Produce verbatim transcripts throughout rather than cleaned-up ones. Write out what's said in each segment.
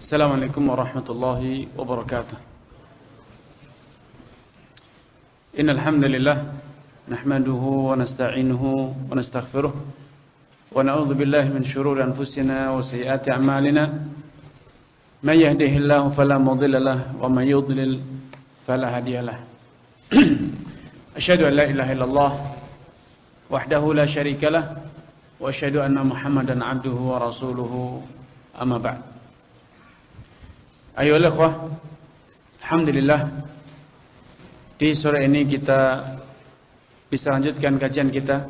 Assalamualaikum warahmatullahi wabarakatuh. Innal hamdalillah nahmaduhu wa nasta'inuhu wa nastaghfiruh wa na'udzu billahi min shururi anfusina wa sayyiati a'malina. May yahdihillahu fala mudilla lahu wa may yudlil fala hadiya lahu. Asyhadu an la ilaha illallah wahdahu la syarika lah wa asyhadu anna Muhammadan 'abduhu wa rasuluhu amma ba'd. Ayo ikhwah, alhamdulillah di sore ini kita bisa lanjutkan kajian kita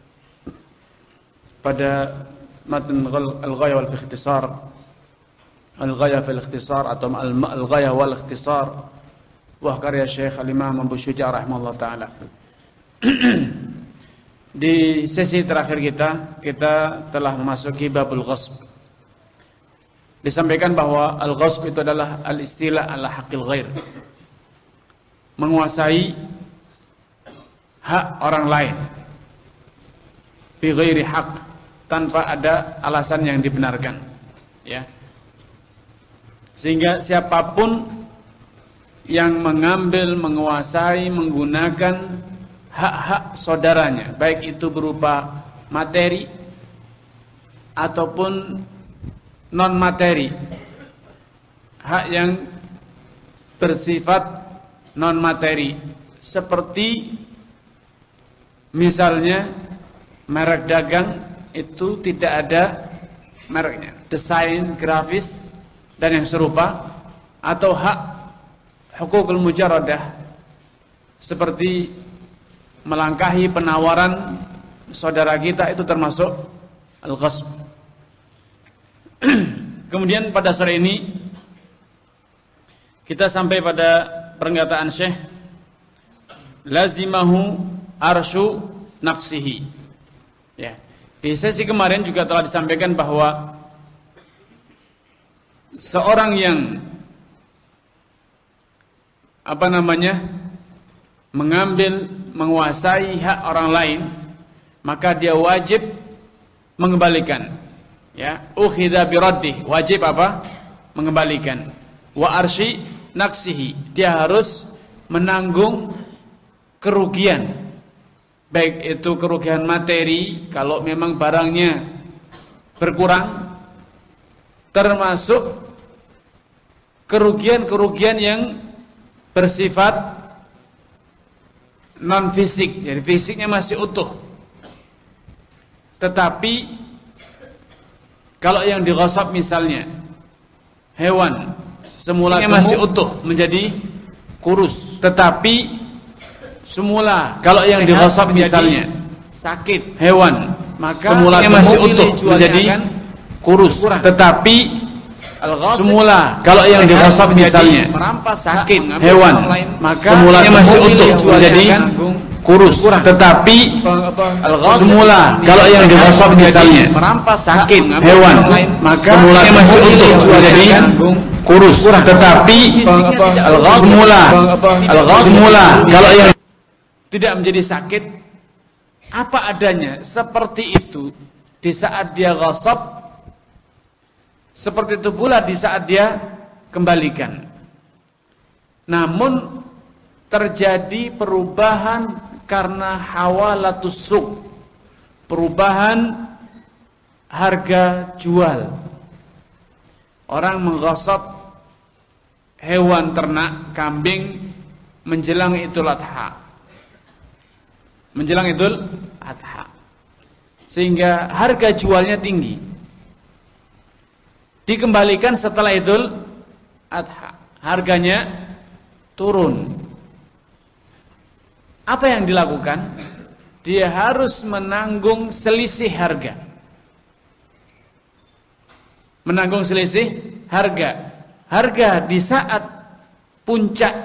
pada matan al-ghaya wal ikhtisar, al-ghaya fil ikhtisar atau al-ghaya wal ikhtisar, wah karya Syekh Al-Imam Abu Syuja' rahimahullah taala. Di sesi terakhir kita kita telah memasuki babul ghasb. Disampaikan bahwa al-ghasb itu adalah al-istila ala haqqil ghair, menguasai hak orang lain bi ghairi haq, tanpa ada alasan yang dibenarkan, ya. Sehingga siapapun yang mengambil, menguasai, menggunakan hak-hak saudaranya, baik itu berupa materi ataupun non materi, hak yang bersifat non materi, seperti misalnya merek dagang itu tidak ada mereknya, desain grafis dan yang serupa, atau hak hukukul mujarradah seperti melangkahi penawaran saudara kita, itu termasuk al-ghasb. Kemudian pada sore ini kita sampai pada pernyataan Syekh, lazimahu arsyu naqsihi. Ya. Di sesi kemarin juga telah disampaikan bahwa seorang yang apa namanya mengambil, menguasai hak orang lain, maka dia wajib mengembalikan. Ya, ukhidha biraddih, wajib apa? Mengembalikan. Wa arsy naqsihi, dia harus menanggung kerugian, baik itu kerugian materi kalau memang barangnya berkurang, termasuk kerugian-kerugian yang bersifat non fisik, jadi fisiknya masih utuh, tetapi kalau yang dighasab misalnya hewan semula masih utuh menjadi kurus, tetapi semula kalau yang dighasab misalnya sakit hewan, maka semula masih utuh menjadi kurus, tetapi semula kalau yang dighasab misalnya merampas sakit hewan, maka semula masih utuh menjadi kurus, tetapi semula kalau yang dighasab misalnya merampas sakit hewan, maka semula masih utuh menjadi kurus, tetapi semula semula kalau yang tidak menjadi sakit, apa adanya, seperti itu di saat dia ghasab, seperti itu pula di saat dia kembalikan. Namun terjadi perubahan karena hawalatus suq, perubahan harga jual. Orang mengghasab hewan ternak, kambing, menjelang Idul Adha, menjelang Idul Adha, sehingga harga jualnya tinggi. Dikembalikan setelah Idul Adha, harganya turun. Apa yang dilakukan? Dia harus menanggung selisih harga. Menanggung selisih harga. Harga di saat puncak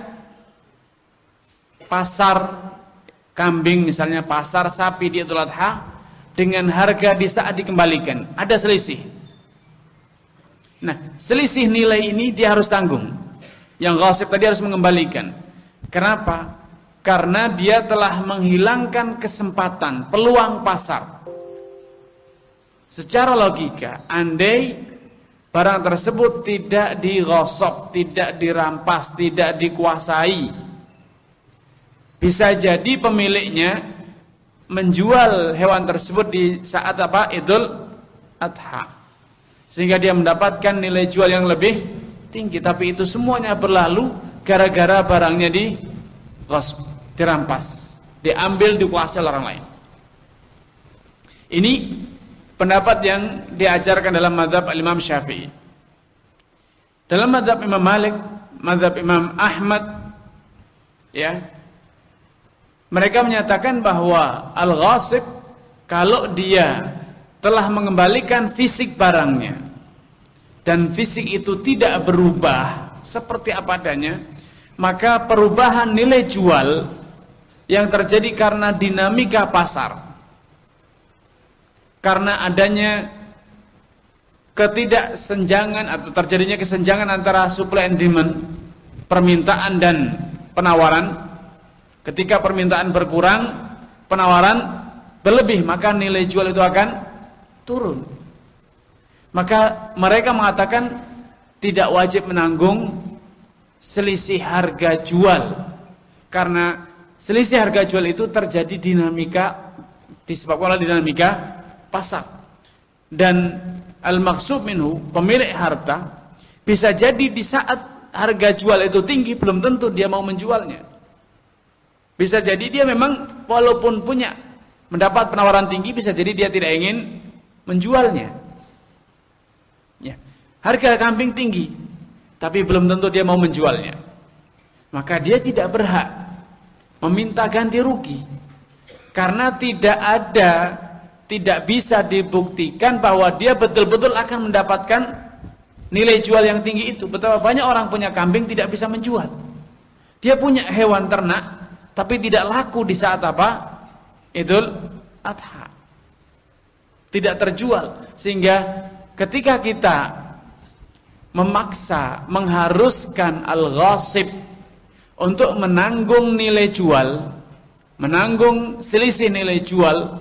pasar kambing, misalnya pasar sapi di Idul Adha, dengan harga di saat dikembalikan, ada selisih. Nah, selisih nilai ini dia harus tanggung. Yang ghasib tadi harus mengembalikan. Kenapa? Karena dia telah menghilangkan kesempatan, peluang pasar. Secara logika, andai barang tersebut tidak dighasab, tidak dirampas, tidak dikuasai. Bisa jadi pemiliknya menjual hewan tersebut di saat apa? Idul Adha. Sehingga dia mendapatkan nilai jual yang lebih tinggi, tapi itu semuanya berlalu gara-gara barangnya dighasab, dirampas, diambil, dikuasai oleh orang lain. Ini pendapat yang diajarkan dalam mazhab Imam Syafi'i. Dalam mazhab Imam Malik, mazhab Imam Ahmad, ya, mereka menyatakan bahwa al-ghasib kalau dia telah mengembalikan fisik barangnya dan fisik itu tidak berubah seperti apa adanya, maka perubahan nilai jual yang terjadi karena dinamika pasar, karena adanya ketidaksenjangan atau terjadinya kesenjangan antara supply and demand, permintaan dan penawaran. Ketika permintaan berkurang, penawaran berlebih, maka nilai jual itu akan turun. Maka mereka mengatakan tidak wajib menanggung selisih harga jual, karena selisih harga jual itu terjadi dinamika, disebabkan oleh dinamika pasar. Dan al-maqsub minhu, pemilik harta, bisa jadi di saat harga jual itu tinggi belum tentu dia mau menjualnya. Bisa jadi dia memang walaupun punya mendapat penawaran tinggi, bisa jadi dia tidak ingin menjualnya. Ya. Harga kambing tinggi, tapi belum tentu dia mau menjualnya. Maka dia tidak berhak meminta ganti rugi, karena tidak ada, tidak bisa dibuktikan bahwa dia betul-betul akan mendapatkan nilai jual yang tinggi itu. Betapa banyak orang punya kambing tidak bisa menjual. Dia punya hewan ternak, tapi tidak laku di saat apa? Idul Adha. Tidak terjual. Sehingga ketika kita memaksa, mengharuskan al-ghasib untuk menanggung nilai jual, menanggung selisih nilai jual,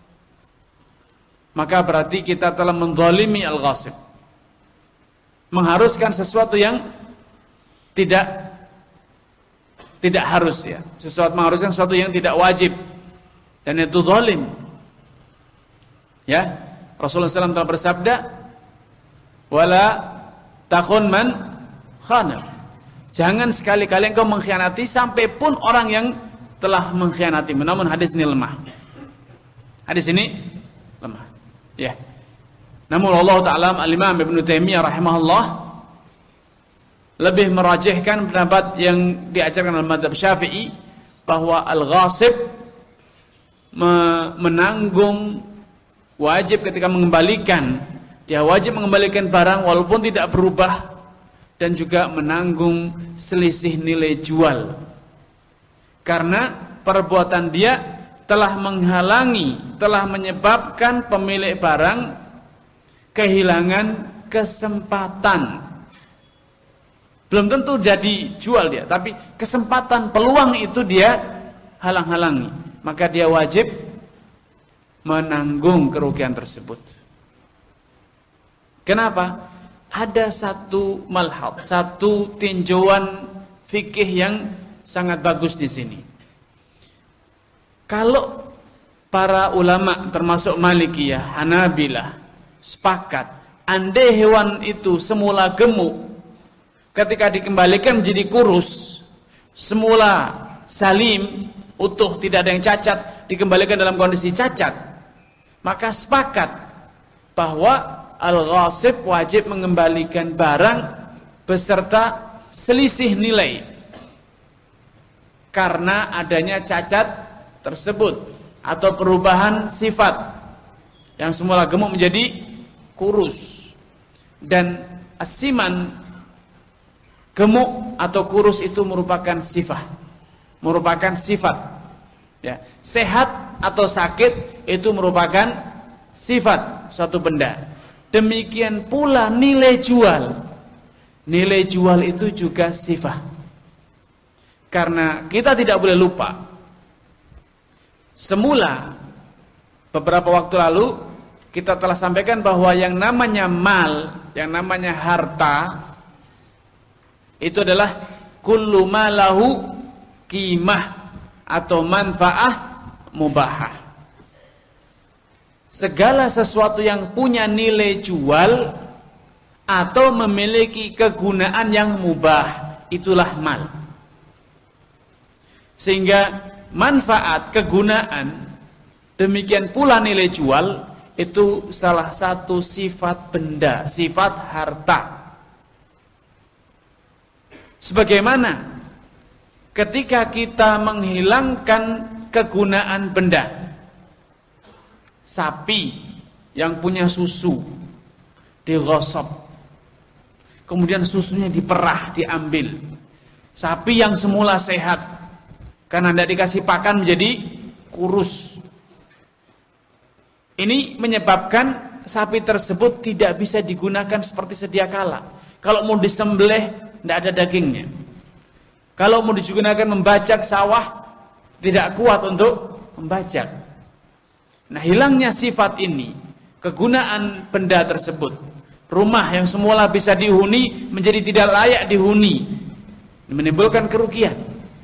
maka berarti kita telah menzalimi al-ghasib. Mengharuskan sesuatu yang tidak tidak harus, ya. Sesuatu mengharuskan sesuatu yang tidak wajib, dan itu zalim. Ya, Rasulullah shallallahu alaihi wasallam telah bersabda, "Wala takhun man khana." Jangan sekali-kali engkau mengkhianati, sampai pun orang yang telah mengkhianati. Namun hadis ini lemah. Hadis ini lemah. Ya. Namun Allah Taala, Al-Imam Ibnu Taimiyah rahimahullah lebih merajihkan pendapat yang diajarkan oleh mazhab Syafi'i, bahwa al-ghasib menanggung wajib ketika mengembalikan, dia wajib mengembalikan barang walaupun tidak berubah, dan juga menanggung selisih nilai jual, karena perbuatan dia telah menghalangi, telah menyebabkan pemilik barang kehilangan kesempatan. Belum tentu jadi jual dia, tapi kesempatan, peluang itu dia halang-halangi. Maka dia wajib menanggung kerugian tersebut. Kenapa? Ada satu malhad, satu tinjauan fikih yang sangat bagus di sini. Kalau para ulama termasuk Malikiyah, Hanabilah sepakat, andai hewan itu semula gemuk, ketika dikembalikan menjadi kurus, semula salim, utuh, tidak ada yang cacat, dikembalikan dalam kondisi cacat, maka sepakat bahwa al-ghasib wajib mengembalikan barang beserta selisih nilai karena adanya cacat tersebut atau perubahan sifat yang semula gemuk menjadi kurus. Dan asiman, gemuk atau kurus itu merupakan sifat, merupakan sifat. Ya, sehat atau sakit itu merupakan sifat suatu benda. Demikian pula nilai jual. Nilai jual itu juga sifat. Karena kita tidak boleh lupa, semula beberapa waktu lalu kita telah sampaikan bahwa yang namanya mal yang namanya harta itu adalah kullu ma lahu qimah atau manfaah mubahah. Segala sesuatu yang punya nilai jual atau memiliki kegunaan yang mubah, itulah mal. Sehingga manfaat, kegunaan, demikian pula nilai jual, itu salah satu sifat benda, sifat harta. Sebagaimana ketika kita menghilangkan kegunaan benda, sapi yang punya susu digosok, kemudian susunya diperah, diambil. Sapi yang semula sehat, karena tidak dikasih pakan menjadi kurus. Ini menyebabkan sapi tersebut tidak bisa digunakan seperti sedia kala. Kalau mau disembelih, tidak ada dagingnya. Kalau mau digunakan membajak sawah, tidak kuat untuk membajak. Nah, hilangnya sifat ini, kegunaan benda tersebut, rumah yang semula bisa dihuni menjadi tidak layak dihuni, menimbulkan kerugian.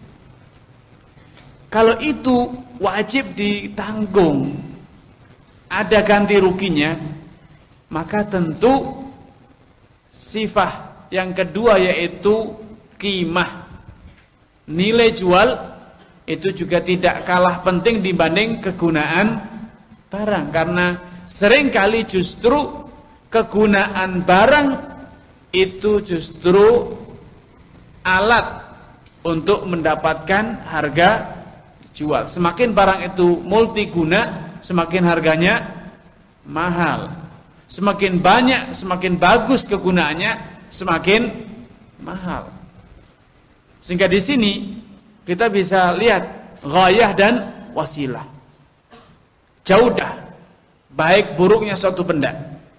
Kalau itu wajib ditanggung, ada ganti ruginya, maka tentu sifat yang kedua yaitu qimah, nilai jual, itu juga tidak kalah penting dibanding kegunaan barang. Karena seringkali justru kegunaan barang itu justru alat untuk mendapatkan harga jual. Semakin barang itu multiguna, semakin harganya mahal. Semakin banyak, semakin bagus kegunaannya, semakin mahal. Sehingga di sini kita bisa lihat ghayah dan wasilah. Jauh dah baik buruknya suatu benda.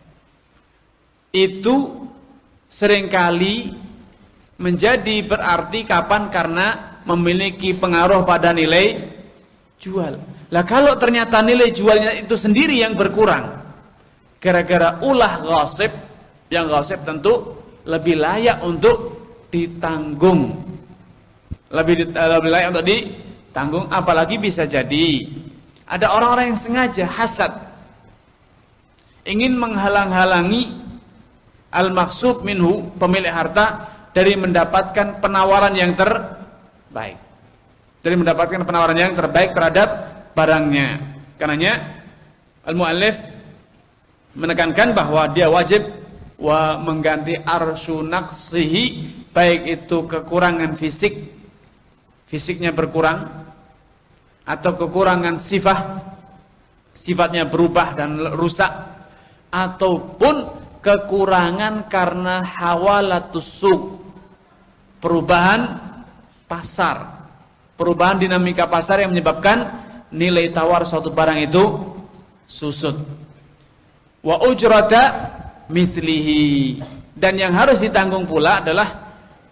Itu seringkali menjadi berarti kapan karena memiliki pengaruh pada nilai jual. Lah kalau ternyata nilai jualnya itu sendiri yang berkurang gara-gara ulah ghasib, yang ghasib tentu lebih layak untuk ditanggung. Lebih, lebih layak untuk ditanggung, apalagi bisa jadi ada orang-orang yang sengaja hasad, ingin menghalang-halangi al-maksud minhu, pemilik harta, dari mendapatkan penawaran yang terbaik. Dari mendapatkan penawaran yang terbaik terhadap barangnya. Karenanya al-muallif menekankan bahwa dia wajib wa mengganti arsyu naqsihi, baik itu kekurangan fisik, fisiknya berkurang, atau kekurangan sifat, sifatnya berubah dan rusak, ataupun kekurangan karena hawalatus suq, perubahan pasar, perubahan dinamika pasar yang menyebabkan nilai tawar suatu barang itu susut. Wa ujrata mithlihi, dan yang harus ditanggung pula adalah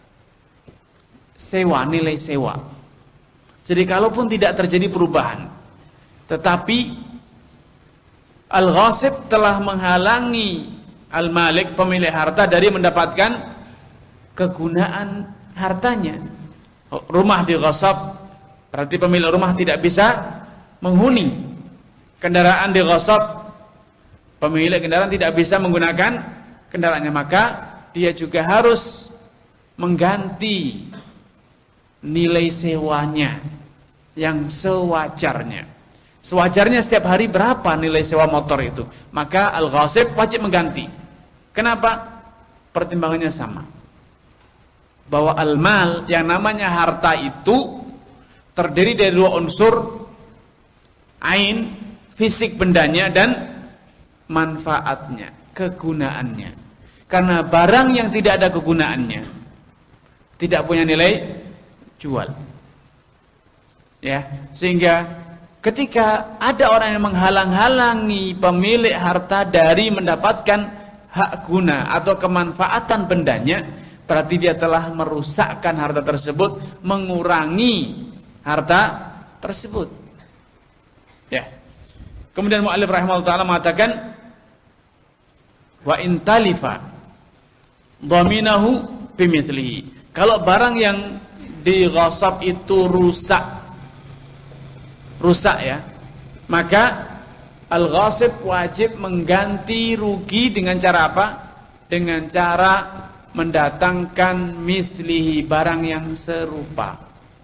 sewa, nilai sewa. Jadi kalaupun tidak terjadi perubahan, tetapi al-ghasib telah menghalangi al-malik, pemilik harta, dari mendapatkan kegunaan hartanya. Rumah dighasab, berarti pemilik rumah tidak bisa menghuni. Kendaraan dighasab, pemilik kendaraan tidak bisa menggunakan kendaraannya, maka dia juga harus mengganti nilai sewanya yang sewajarnya. Sewajarnya setiap hari berapa nilai sewa motor itu, maka al-ghasib wajib mengganti. Kenapa? Pertimbangannya sama, bahwa al-mal, yang namanya harta itu terdiri dari dua unsur, ain, fisik bendanya, dan manfaatnya, kegunaannya. Karena barang yang tidak ada kegunaannya tidak punya nilai jual. Ya, sehingga ketika ada orang yang menghalang-halangi pemilik harta dari mendapatkan hak guna atau kemanfaatan bendanya, berarti dia telah merusakkan harta tersebut, mengurangi harta tersebut. Ya. Kemudian mu'allif rahimahullah ta'ala mengatakan, wa in talifa dhaminahu bimithlihi. Kalau barang yang dighasab itu rusak, rusak ya, maka al-ghasib wajib mengganti rugi dengan cara apa? Dengan cara mendatangkan mithlihi, barang yang serupa.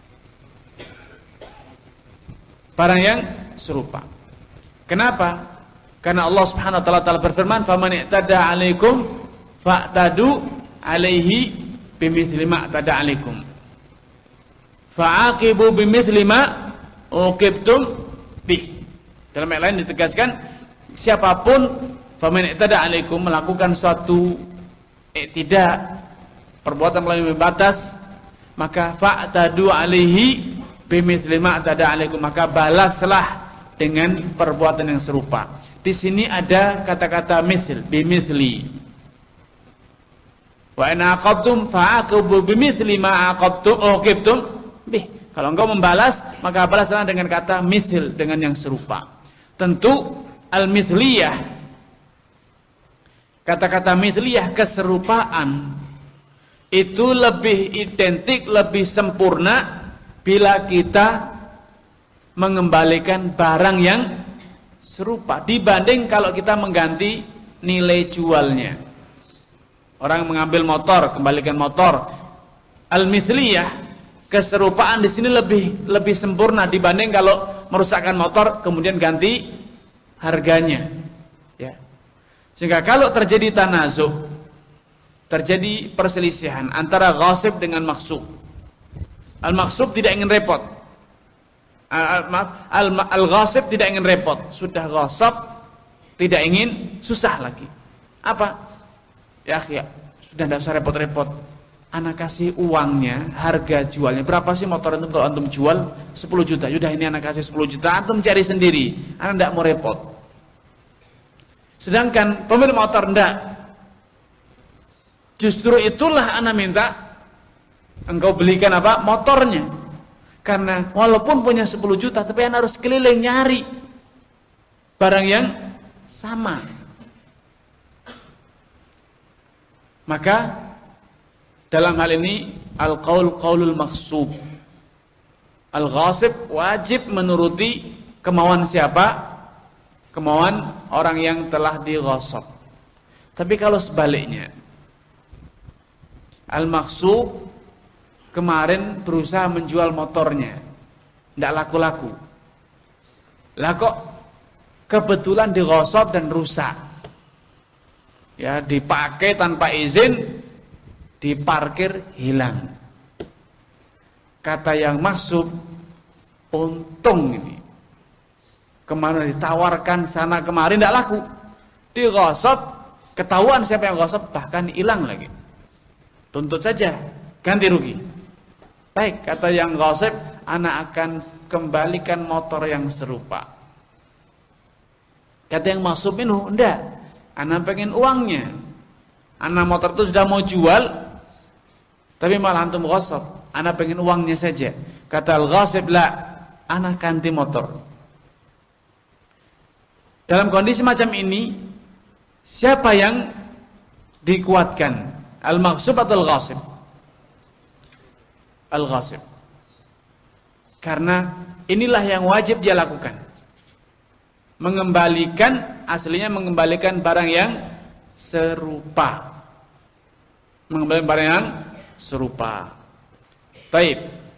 Barang yang serupa. Kenapa? Karena Allah Subhanahu wa taala telah berfirman, "Faman i'tada 'alaikum fa'tadu 'alaihi bimithli ma i'tada 'alaikum. Fa'aqibu bimithli ma uqibtum bih." Dalam ayat lain ditegaskan, siapapun faman i'tada 'alaikum melakukan suatu i'tida, perbuatan melampaui batas, maka fa'tadu 'alaihi bimithli ma i'tada 'alaikum, maka balaslah dengan perbuatan yang serupa. Di sini ada kata-kata mithl, bimithli. Wa in aqabtum fa'aqibu bimithli ma aqabtum uqibtum bih. Kalau engkau membalas, maka balaslah dengan kata mithl, dengan yang serupa. Tentu al-mithliyah, kata-kata mithliyah, keserupaan, itu lebih identik, lebih sempurna bila kita mengembalikan barang yang serupa dibanding kalau kita mengganti nilai jualnya. Orang mengambil motor, kembalikan motor. Al-mithliyah, keserupaan di sini lebih lebih sempurna dibanding kalau merusakkan motor kemudian ganti harganya. Ya. Sehingga kalau terjadi tanazuh, terjadi perselisihan antara ghasib dengan maksub. Al-maksub tidak ingin repot. Al-ghasib tidak ingin repot. Sudah ghasab, tidak ingin susah lagi. Apa? Ya, ya, sudah tidak usah repot-repot. Anak kasih uangnya, harga jualnya. Berapa sih motor itu kalau antum jual? sepuluh juta. Sudah ini anak kasih sepuluh juta, antum cari sendiri. Anak tidak mau repot. Sedangkan pemilik motor tidak. Justru itulah anak minta engkau belikan apa? Motornya. Karena walaupun punya sepuluh juta, tapi anak harus keliling nyari barang yang sama. Maka dalam hal ini al-qaul qaulul maghsub. Al-ghasib wajib menuruti kemauan siapa? Kemauan orang yang telah dighasab. Tapi kalau sebaliknya, al-maghsub kemarin berusaha menjual motornya, tidak laku-laku. Lah kok kebetulan dighasab dan rusak. Ya, dipakai tanpa izin, diparkir hilang. Kata yang maksud, untung ini. Kemana ditawarkan sana kemarin tidak laku. Dighasab, ketahuan siapa yang ghasab, bahkan hilang lagi. Tuntut saja, ganti rugi. Baik, kata yang ghasib, anak akan kembalikan motor yang serupa. Kata yang maksud ini, enggak, anak pengen uangnya. Anak motor itu sudah mau jual, tapi malah antum ghasab. Anak pengen uangnya saja. Kata al-ghasib, la, anak ganti motor. Dalam kondisi macam ini, siapa yang dikuatkan? Al-maghsub atau al-ghasib? Al-ghasib. Karena inilah yang wajib dia lakukan. Mengembalikan, aslinya mengembalikan barang yang serupa. Mengembalikan barang yang serupa. Baik.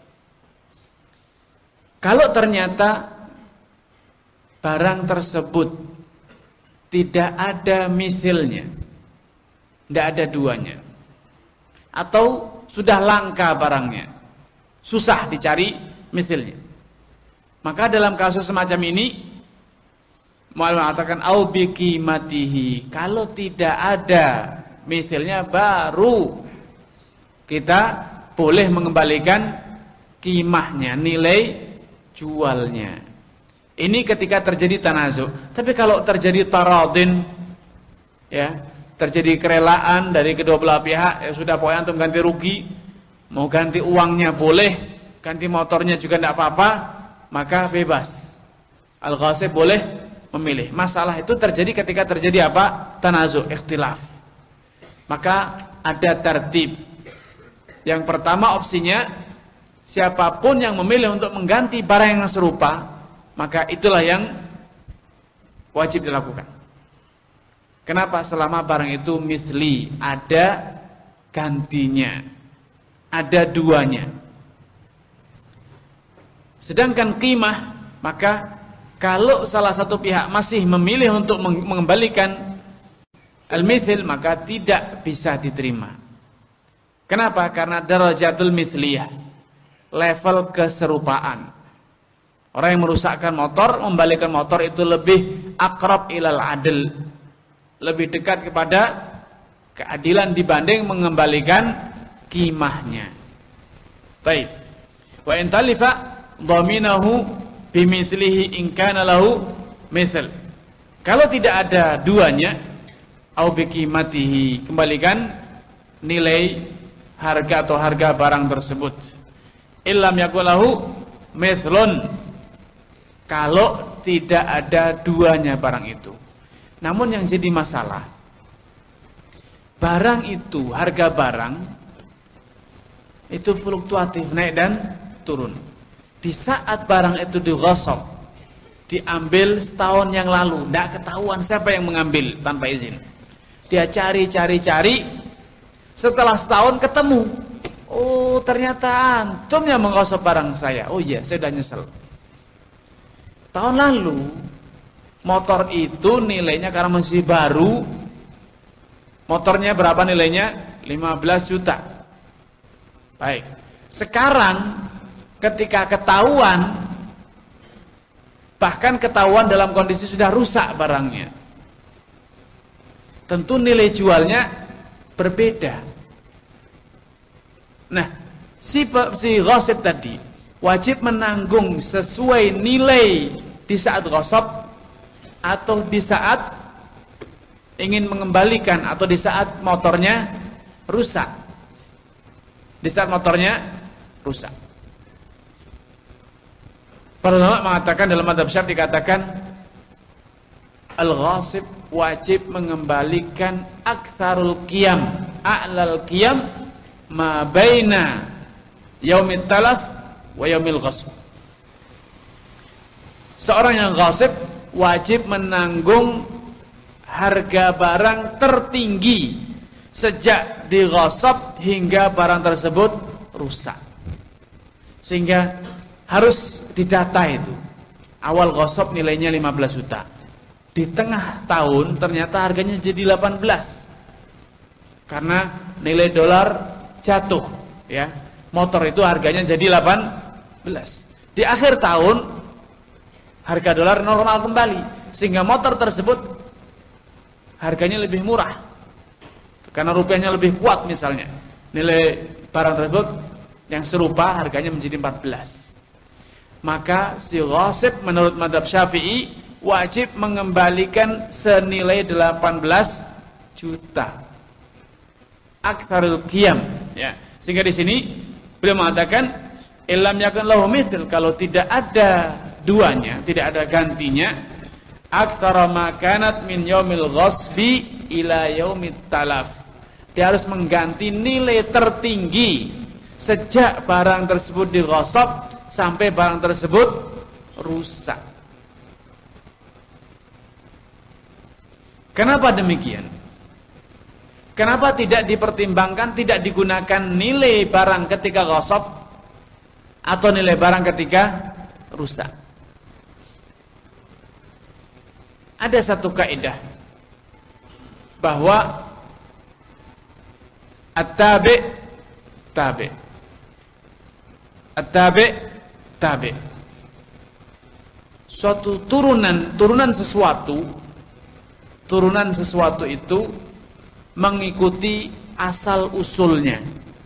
Kalau ternyata barang tersebut tidak ada mithilnya, tidak ada duanya, atau sudah langka barangnya, susah dicari mithilnya, maka dalam kasus semacam ini mu'allif mengatakan au biqimatihi, kalau tidak ada mithilnya baru kita boleh mengembalikan qimahnya, nilai jualnya. Ini ketika terjadi tanazu. Tapi kalau terjadi taradin, ya, terjadi kerelaan dari kedua belah pihak, ya sudah, pokoknya antum ganti rugi, mau ganti uangnya boleh, ganti motornya juga tidak apa-apa, maka bebas. Al-ghasib boleh memilih. Masalah itu terjadi ketika terjadi apa? Tanazu, ikhtilaf. Maka ada tertib. Yang pertama opsinya, siapapun yang memilih untuk mengganti barang yang serupa, maka itulah yang wajib dilakukan. Kenapa? Selama barang itu mithli, ada gantinya, ada duanya. Sedangkan qimah, maka kalau salah satu pihak masih memilih untuk mengembalikan al-mithil, maka tidak bisa diterima. Kenapa? Karena darajatul mithliyah, level keserupaan. Orang yang merusakkan motor, membalikan motor itu lebih akrab ilal adl, lebih dekat kepada keadilan dibanding mengembalikan qimahnya. Baik. Wa in talifa dhaminahu bimithlihi in kana lahu mithl. Kalau tidak ada duanya, au biqimatihi, kembalikan nilai harga atau harga barang tersebut. Illam yakul lahu mithlun, kalau tidak ada duanya barang itu. Namun yang jadi masalah, barang itu, harga barang itu fluktuatif, naik dan turun. Di saat barang itu dighasab, diambil setahun yang lalu, tidak ketahuan siapa yang mengambil tanpa izin. Dia cari-cari-cari, setelah setahun ketemu, oh ternyata antum yang mengghasab barang saya. Oh iya, saya sudah nyesel. Tahun lalu motor itu nilainya karena masih baru, motornya berapa nilainya? lima belas juta. Baik. Sekarang ketika ketahuan, bahkan ketahuan dalam kondisi sudah rusak barangnya, tentu nilai jualnya berbeda. Nah, si si ghasib tadi wajib menanggung sesuai nilai di saat ghasab atau di saat ingin mengembalikan, atau di saat motornya rusak. Di saat motornya rusak. Para ulama mengatakan, dalam madzhab Syafi'i dikatakan al-ghasib wajib mengembalikan aktsarul qiyam, a'lal qiyam ma baina yaumit talaf wa yaumil ghasb. Seorang yang ghasib wajib menanggung harga barang tertinggi sejak dighasab hingga barang tersebut rusak. Sehingga harus didata itu. Awal ghasab nilainya lima belas juta. Di tengah tahun ternyata harganya jadi delapan belas. Karena nilai dolar jatuh, ya. Motor itu harganya jadi delapan belas. Di akhir tahun harga dolar normal kembali, sehingga motor tersebut harganya lebih murah. Karena rupiahnya lebih kuat misalnya. Nilai barang tersebut yang serupa harganya menjadi empat belas. Maka si ghasib menurut madzhab Syafi'i wajib mengembalikan senilai delapan belas juta. Aktsarul qiyam, ya. Sehingga di sini beliau mengatakan illam yakun lahu mithl, kalau tidak ada duanya, tidak ada gantinya, aktsara ma kanat min yaumil ghasbi ila yaumit talaf. Dia harus mengganti nilai tertinggi sejak barang tersebut dighasab sampai barang tersebut rusak. Kenapa demikian? Kenapa tidak dipertimbangkan, tidak digunakan nilai barang ketika ghasab atau nilai barang ketika rusak? Ada satu kaidah bahwa at-tabi' tabi', at-tabi' tabi'. Suatu turunan, turunan sesuatu, turunan sesuatu itu mengikuti asal usulnya.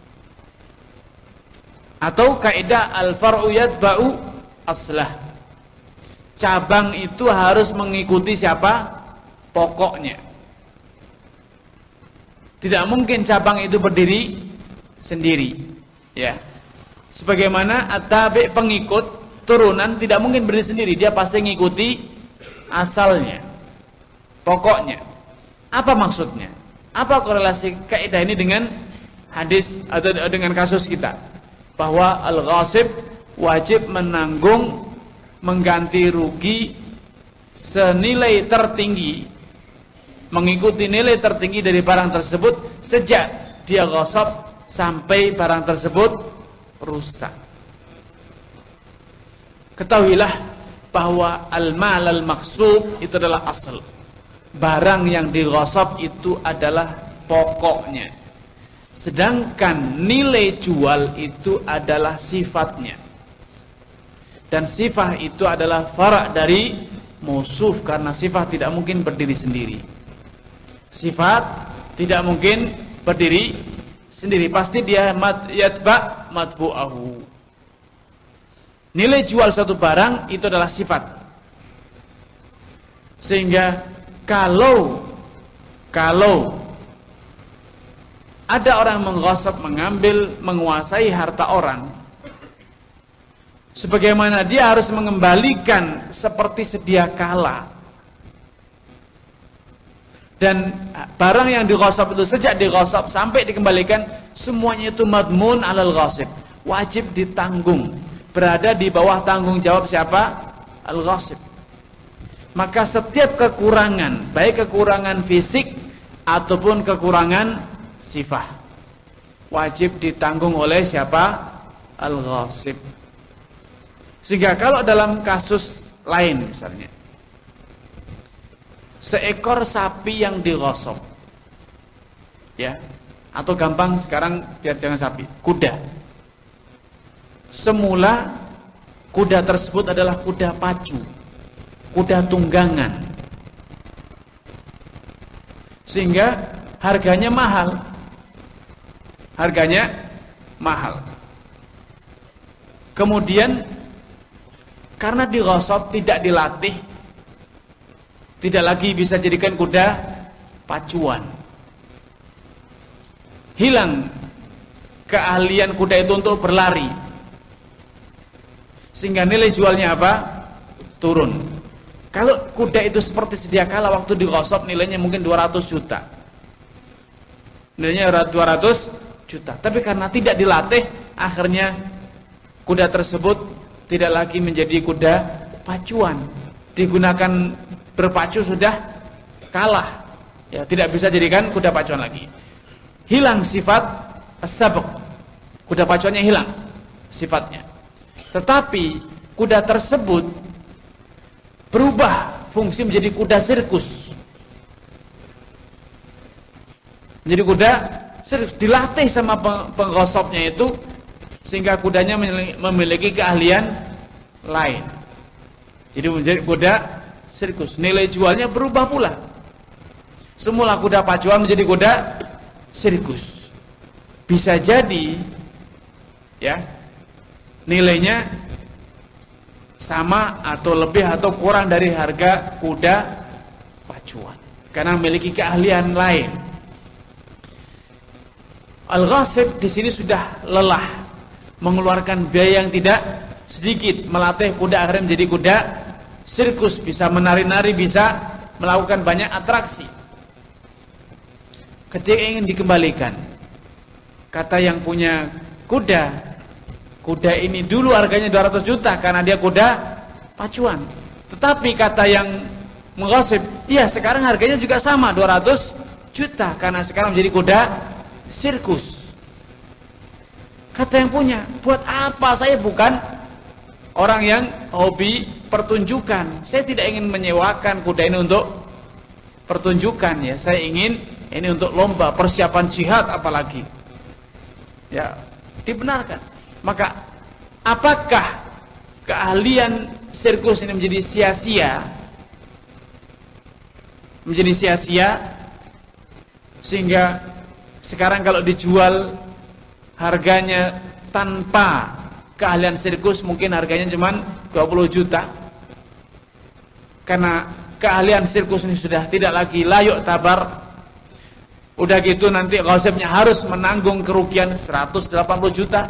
Atau kaidah al-far'u yatba'u aslah. Cabang itu harus mengikuti siapa? Pokoknya. Tidak mungkin cabang itu berdiri sendiri, ya. Sebagaimana at-tabi' pengikut, turunan tidak mungkin berdiri sendiri, dia pasti mengikuti asalnya, pokoknya. Apa maksudnya? Apa korelasi kaidah ini dengan hadis atau dengan kasus kita? Bahwa al-ghasib wajib menanggung mengganti rugi senilai tertinggi, mengikuti nilai tertinggi dari barang tersebut sejak dia ghasab sampai barang tersebut rusak. Ketahuilah bahwa al-mal al-maghsub itu adalah asal. Barang yang dighasab itu adalah pokoknya. Sedangkan nilai jual itu adalah sifatnya. Dan sifat itu adalah fara' dari mausuf, karena sifat tidak mungkin berdiri sendiri. Sifat tidak mungkin berdiri sendiri, pasti dia mat yatba matbu'ahu. Nilai jual suatu barang itu adalah sifat. Sehingga kalau kalau ada orang mengghasab, mengambil, menguasai harta orang, sebagaimana dia harus mengembalikan seperti sedia kala. Dan barang yang dighasab itu sejak dighasab sampai dikembalikan, semuanya itu madmun alal ghasib, wajib ditanggung, berada di bawah tanggung jawab siapa? Al-ghasib. Maka setiap kekurangan, baik kekurangan fisik ataupun kekurangan sifat, wajib ditanggung oleh siapa? Al-ghasib. Sehingga kalau dalam kasus lain misalnya, seekor sapi yang dighasab, ya, atau gampang sekarang biar jangan sapi, kuda. Semula kuda tersebut adalah kuda pacu, kuda tunggangan, sehingga harganya mahal. Harganya mahal. Kemudian karena dighasab, tidak dilatih, tidak lagi bisa jadikan kuda pacuan. Hilang keahlian kuda itu untuk berlari, sehingga nilai jualnya apa? Turun. Kalau kuda itu seperti sedia kala waktu dighasab, nilainya mungkin dua ratus juta. Nilainya dua ratus juta. Tapi karena tidak dilatih, akhirnya kuda tersebut tidak lagi menjadi kuda pacuan. Digunakan berpacu sudah kalah, ya, tidak bisa jadikan kuda pacuan lagi. Hilang sifat as-sabq, kuda pacuannya hilang sifatnya. Tetapi kuda tersebut berubah fungsi menjadi kuda sirkus. Menjadi kuda sirkus, dilatih sama pengghasabnya itu, sehingga kudanya memiliki keahlian lain. Jadi menjadi kuda sirkus. Nilai jualnya berubah pula. Semula kuda pacuan menjadi kuda sirkus. Bisa jadi, ya, nilainya sama atau lebih atau kurang dari harga kuda pacuan, karena memiliki keahlian lain. Al-ghasib di sini sudah lelah, mengeluarkan biaya yang tidak sedikit, melatih kuda akhirnya menjadi kuda sirkus, bisa menari-nari, bisa melakukan banyak atraksi. Ketika ingin dikembalikan, kata yang punya kuda, kuda ini dulu harganya dua ratus juta karena dia kuda pacuan. Tetapi kata yang mengghasib, iya sekarang harganya juga sama dua ratus juta karena sekarang menjadi kuda sirkus. Kata yang punya, buat apa, saya bukan orang yang hobi pertunjukan. Saya tidak ingin menyewakan kuda ini untuk pertunjukan, ya. Saya ingin ini untuk lomba, persiapan jihad apalagi. Ya, dibenarkan. Maka apakah keahlian sirkus ini menjadi sia-sia? Menjadi sia-sia sehingga sekarang kalau dijual harganya tanpa keahlian sirkus mungkin harganya cuma dua puluh juta. Karena keahlian sirkus ini sudah tidak lagi layak tabar. Udah gitu nanti ghasibnya harus menanggung kerugian seratus delapan puluh juta.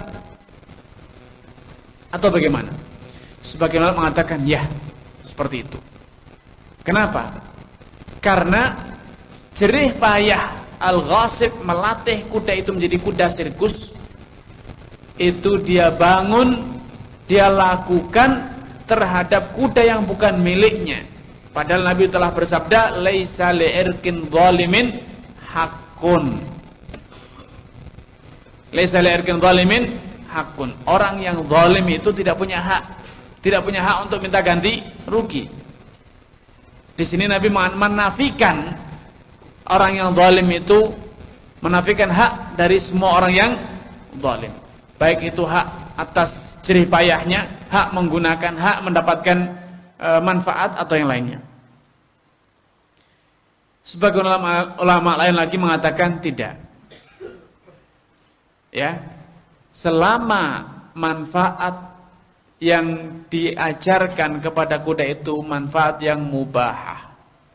Atau bagaimana? Sebagaimana mengatakan, ya, seperti itu. Kenapa? Karena jerih payah al-ghasib melatih kuda itu menjadi kuda sirkus, itu dia bangun, dia lakukan terhadap kuda yang bukan miliknya. Padahal Nabi telah bersabda, laisa li'irkin zalimin hakun. Laisa li'irkin zalimin hakun. Orang yang zalim itu tidak punya hak, tidak punya hak untuk minta ganti rugi. Di sini Nabi menafikan orang yang zalim itu, menafikan hak dari semua orang yang zalim. Baik itu hak atas jerih payahnya, hak menggunakan, hak mendapatkan e, manfaat atau yang lainnya. Sebagian ulama, ulama lain lagi mengatakan tidak. Ya, selama manfaat yang diajarkan kepada kuda itu manfaat yang mubahah,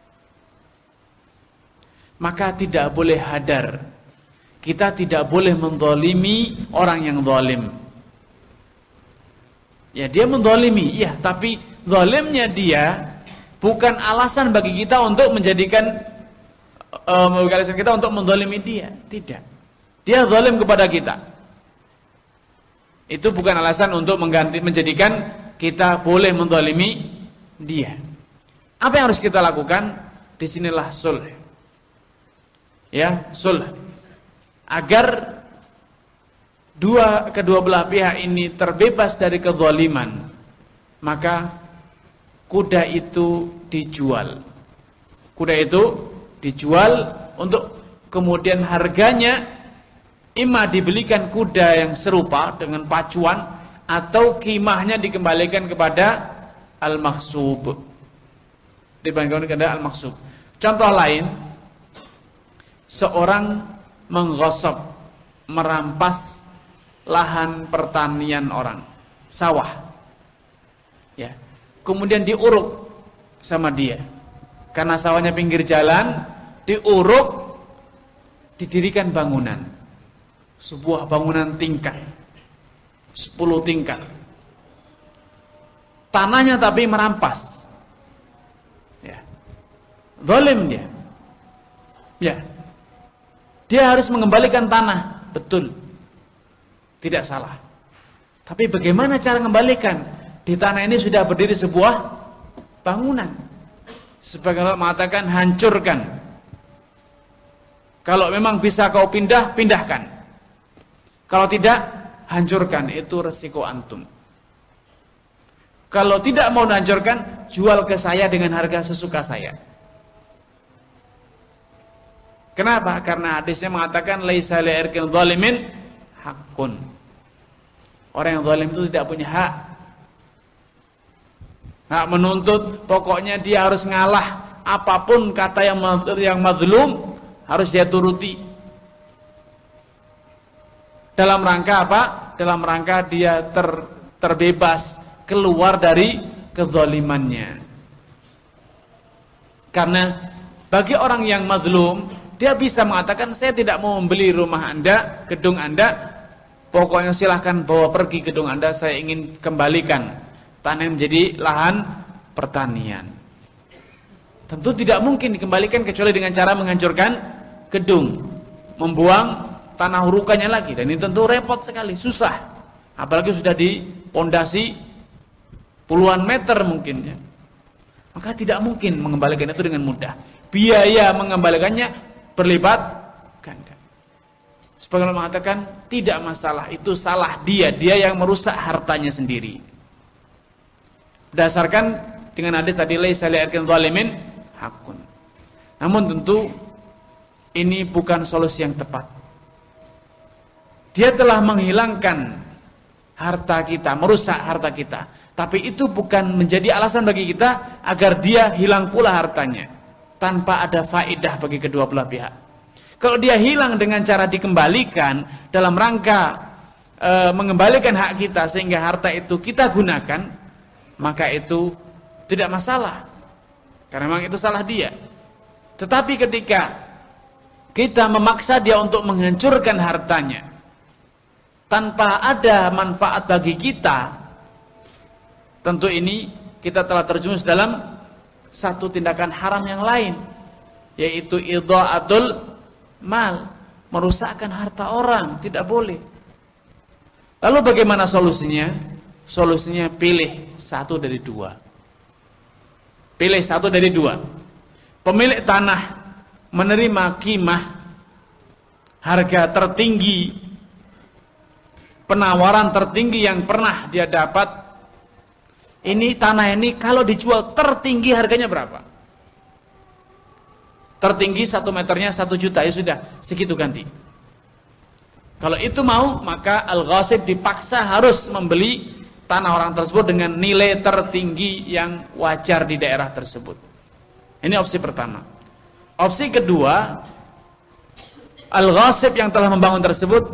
maka tidak boleh hadar. Kita tidak boleh menzalimi orang yang zalim. Ya, dia menzalimi, iya, tapi zalimnya dia bukan alasan bagi kita untuk menjadikan uh, alasan kita untuk menzalimi dia. Tidak. Dia zalim kepada kita. Itu bukan alasan untuk mengganti menjadikan kita boleh menzalimi dia. Apa yang harus kita lakukan? Disinilah sulh. Ya, sulh. Agar dua kedua belah pihak ini terbebas dari kezaliman, maka kuda itu dijual. Kuda itu dijual untuk kemudian harganya imma dibelikan kuda yang serupa dengan pacuan, atau kimahnya dikembalikan kepada al-makhsub. Dibandingkan kepada al-makhsub. Contoh lain, seorang menggosok, merampas lahan pertanian orang, sawah. Ya. Kemudian diuruk sama dia. Karena sawahnya pinggir jalan, diuruk, didirikan bangunan. Sebuah bangunan tingkat. sepuluh tingkat. Tanahnya tapi merampas. Ya. Zalim dia. Ya. Dia harus mengembalikan tanah, betul. Tidak salah. Tapi bagaimana cara mengembalikan? Di tanah ini sudah berdiri sebuah bangunan. Sebagian orang mengatakan hancurkan. Kalau memang bisa kau pindah, pindahkan. Kalau tidak, hancurkan. Itu resiko antum. Kalau tidak mau hancurkan, jual ke saya dengan harga sesuka saya. Kenapa? Karena hadisnya mengatakan laisa li'irkin zalimin hakun. Orang yang zalim itu tidak punya hak. Hak menuntut, pokoknya dia harus ngalah, apapun kata yang yang mazlum harus dia turuti. Dalam rangka apa? Dalam rangka dia ter, terbebas, keluar dari kezalimannya. Karena bagi orang yang mazlum, dia bisa mengatakan, saya tidak mau membeli rumah Anda, gedung Anda, pokoknya silahkan bawa pergi gedung Anda, saya ingin kembalikan tanah menjadi lahan pertanian. Tentu tidak mungkin dikembalikan kecuali dengan cara menghancurkan gedung, membuang tanah hurukannya lagi, dan ini tentu repot sekali, susah. Apalagi sudah dipondasi puluhan meter mungkin ya. Maka tidak mungkin mengembalikan itu dengan mudah. Biaya mengembalikannya berlipat ganda. Sebagian orang mengatakan tidak masalah, itu salah dia, dia yang merusak hartanya sendiri. Berdasarkan dengan hadis tadi laisa li'irkin zalimin hakun. Namun tentu ini bukan solusi yang tepat. Dia telah menghilangkan harta kita, merusak harta kita, tapi itu bukan menjadi alasan bagi kita agar dia hilang pula hartanya tanpa ada faedah bagi kedua belah pihak. Kalau dia hilang dengan cara dikembalikan dalam rangka e, mengembalikan hak kita sehingga harta itu kita gunakan, maka itu tidak masalah. Karena memang itu salah dia. Tetapi ketika kita memaksa dia untuk menghancurkan hartanya tanpa ada manfaat bagi kita, tentu ini kita telah terjerumus dalam satu tindakan haram yang lain, yaitu idha'atul mal, merusakkan harta orang, tidak boleh. Lalu bagaimana solusinya? Solusinya pilih satu dari dua. Pilih satu dari dua. Pemilik tanah menerima qimah, harga tertinggi, penawaran tertinggi yang pernah dia dapat. Ini tanah ini kalau dijual tertinggi harganya berapa? Tertinggi satu meternya satu juta, ya sudah segitu ganti. Kalau itu mau, maka al-ghasib dipaksa harus membeli tanah orang tersebut dengan nilai tertinggi yang wajar di daerah tersebut. Ini opsi pertama. Opsi kedua, al-ghasib yang telah membangun tersebut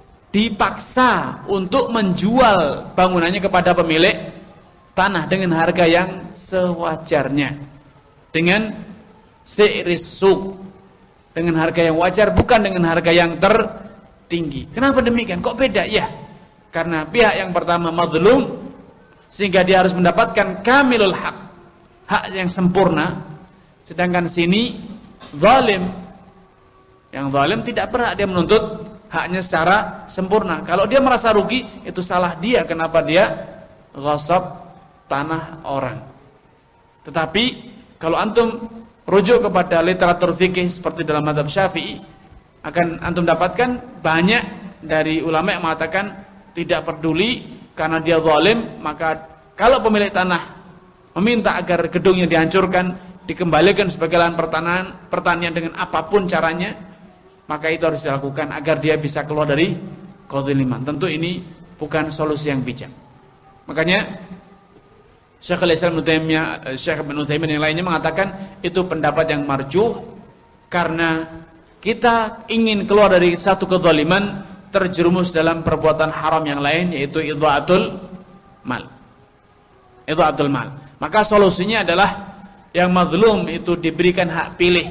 dipaksa untuk menjual bangunannya kepada pemilik tanah dengan harga yang sewajarnya, dengan si'ris suq, dengan harga yang wajar, bukan dengan harga yang tertinggi. Kenapa demikian? Kok beda? Ya, karena pihak yang pertama mazlum, sehingga dia harus mendapatkan kamilul haq, hak yang sempurna. Sedangkan sini zalim, yang zalim tidak berhak dia menuntut haknya secara sempurna. Kalau dia merasa rugi, itu salah dia. Kenapa dia ghasab tanah orang? Tetapi kalau antum rujuk kepada literatur fikih seperti dalam mazhab Syafi'i, akan antum dapatkan banyak dari ulama yang mengatakan tidak peduli karena dia zalim, maka kalau pemilik tanah meminta agar gedungnya dihancurkan, dikembalikan sebagai lahan pertanian, pertanian dengan apapun caranya, maka itu harus dilakukan agar dia bisa keluar dari kezaliman. Tentu ini bukan solusi yang bijak. Makanya Syekhul Islam Ibnu Taimiyah, Syekh Ibnu Utsaimin yang lainnya mengatakan itu pendapat yang marjuh, karena kita ingin keluar dari satu kezaliman, terjerumus dalam perbuatan haram yang lain, yaitu idha'atul mal. Idha'atul mal. Maka solusinya adalah yang mazlum itu diberikan hak pilih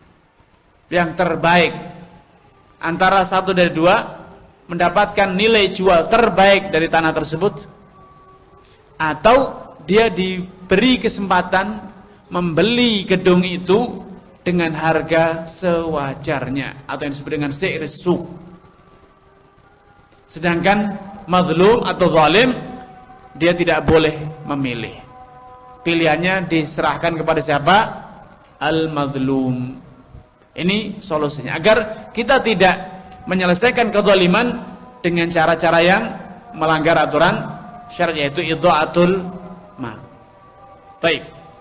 yang terbaik antara satu dari dua, mendapatkan nilai jual terbaik dari tanah tersebut, atau dia diberi kesempatan membeli gedung itu dengan harga sewajarnya, atau yang disebut dengan si'ris suq. Sedangkan mazlum atau zalim, dia tidak boleh memilih. Pilihannya diserahkan kepada siapa? Al-mazlum. Ini solusinya, agar kita tidak menyelesaikan kezaliman dengan cara-cara yang melanggar aturan syariat, yaitu idha'atul mal. Baik.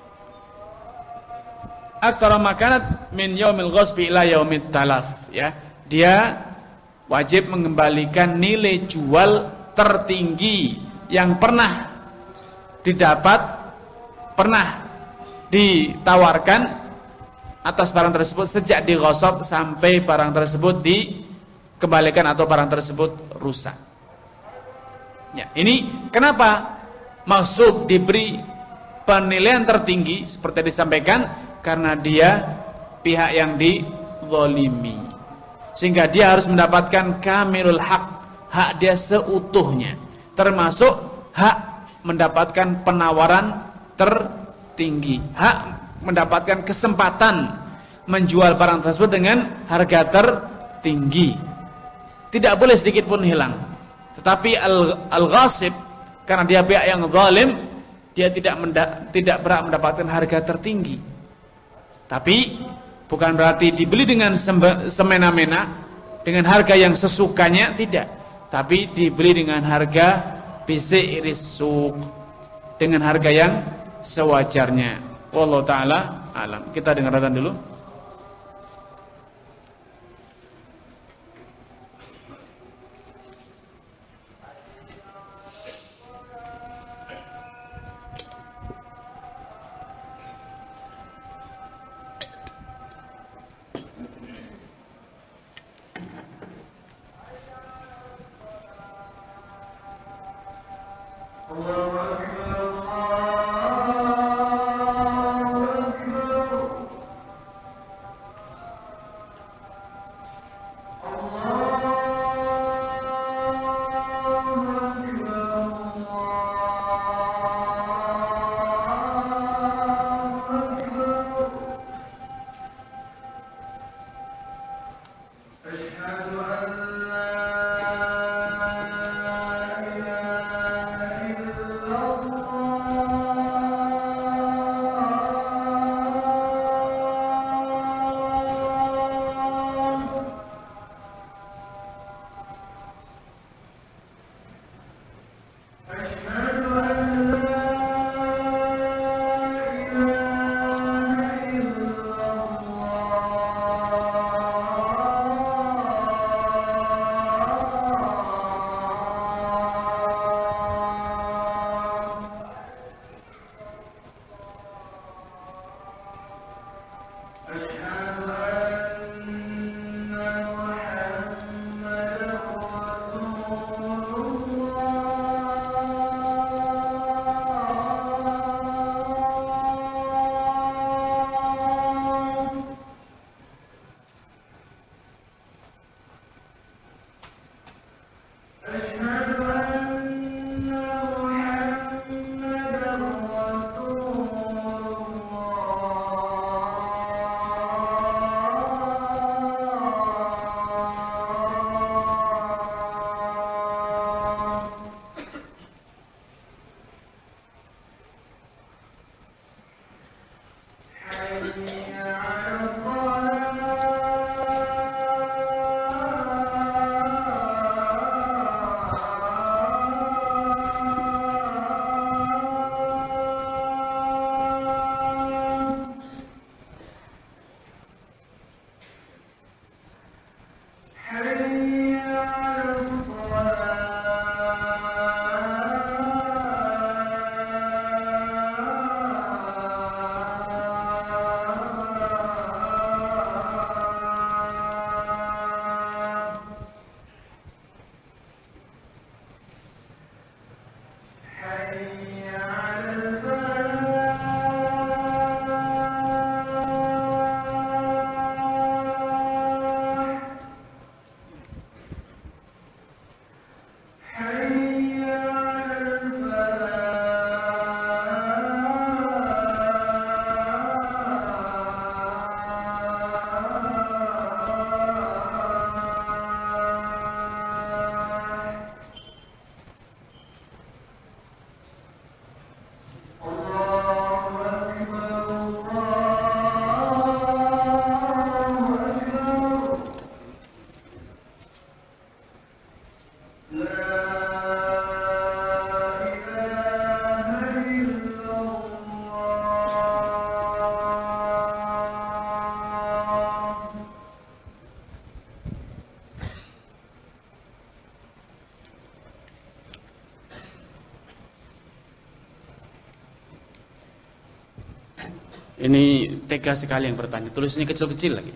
Aktsara makanat min yaumil ghasbi ila yaumit talaf, ya. Dia wajib mengembalikan nilai jual tertinggi yang pernah didapat, pernah ditawarkan atas barang tersebut sejak dighasab sampai barang tersebut dikembalikan atau barang tersebut rusak. Ya, ini kenapa maksud diberi penilaian tertinggi seperti disampaikan, karena dia pihak yang dizalimi, sehingga dia harus mendapatkan kamilul haq, hak dia seutuhnya, termasuk hak mendapatkan penawaran tertinggi, hak mendapatkan kesempatan menjual barang tersebut dengan harga tertinggi, tidak boleh sedikit pun hilang. Tetapi al-ghasib, karena dia pihak yang zalim, dia tidak menda- tidak berhak mendapatkan harga tertinggi. Tapi bukan berarti dibeli dengan semena-mena, dengan harga yang sesukanya, tidak. Tapi dibeli dengan harga bisi'ris suq, dengan harga yang sewajarnya. Wallahu taala alam. Kita dengarkan dulu. Ini tega sekali yang bertanya, tulisannya kecil-kecil lagi.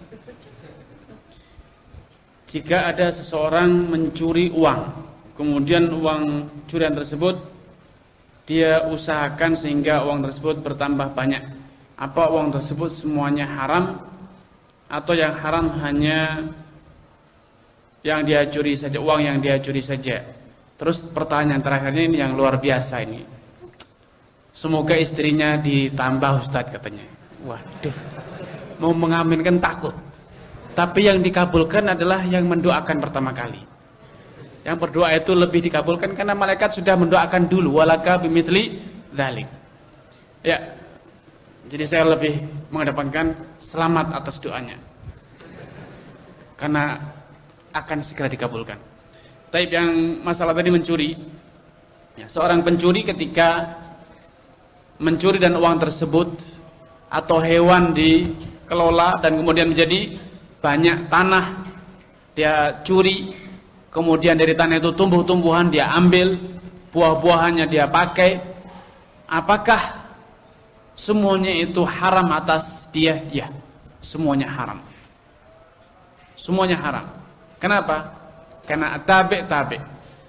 Jika ada seseorang mencuri uang, kemudian uang curian tersebut dia usahakan sehingga uang tersebut bertambah banyak, apa uang tersebut semuanya haram atau yang haram hanya yang dia curi saja, uang yang dia curi saja? Terus pertanyaan terakhirnya ini yang luar biasa ini. Semoga istrinya ditambah Ustadz katanya. Waduh, mau mengaminkan takut. Tapi yang dikabulkan adalah yang mendoakan pertama kali. Yang berdoa itu lebih dikabulkan karena malaikat sudah mendoakan dulu. Walaka bimitli dzalik. Ya, jadi saya lebih mengedepankan selamat atas doanya, karena akan segera dikabulkan. Tapi yang masalah tadi mencuri, ya, seorang pencuri ketika mencuri dan uang tersebut atau hewan dikelola dan kemudian menjadi banyak tanah dia curi, kemudian dari tanah itu tumbuh-tumbuhan dia ambil, buah-buahannya dia pakai, apakah semuanya itu haram atas dia? Ya, semuanya haram. Semuanya haram. Kenapa? Karena tabe-tabe.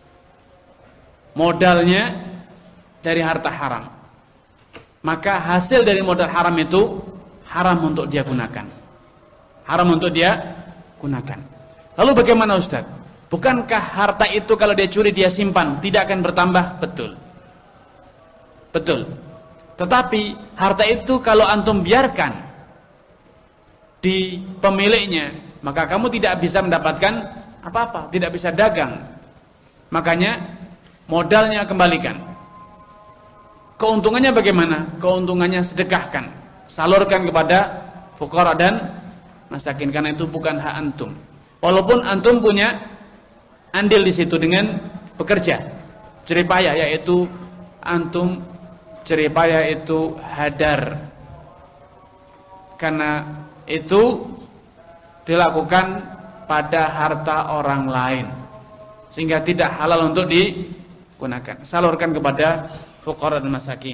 Modalnya dari harta haram. Maka hasil dari modal haram itu haram untuk dia gunakan. Haram untuk dia gunakan. Lalu bagaimana Ustaz? Bukankah harta itu kalau dia curi dia simpan tidak akan bertambah? Betul. Betul. Tetapi harta itu kalau antum biarkan di pemiliknya, maka kamu tidak bisa mendapatkan apa-apa, tidak bisa dagang. Makanya modalnya kembalikan. Keuntungannya bagaimana? Keuntungannya sedekahkan, salurkan kepada fuqara dan masakin, karena itu bukan hak antum. Walaupun antum punya andil di situ dengan bekerja, jerih payah, yaitu antum jerih payah itu hadar, karena itu dilakukan pada harta orang lain sehingga tidak halal untuk digunakan. Salurkan kepada fuqara dan masakin.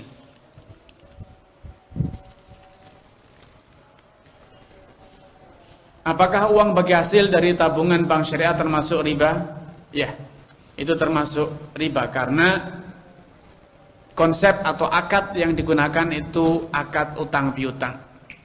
Apakah uang bagi hasil dari tabungan bank syariah termasuk riba? Ya, itu termasuk riba karena konsep atau akad yang digunakan itu akad utang piutang.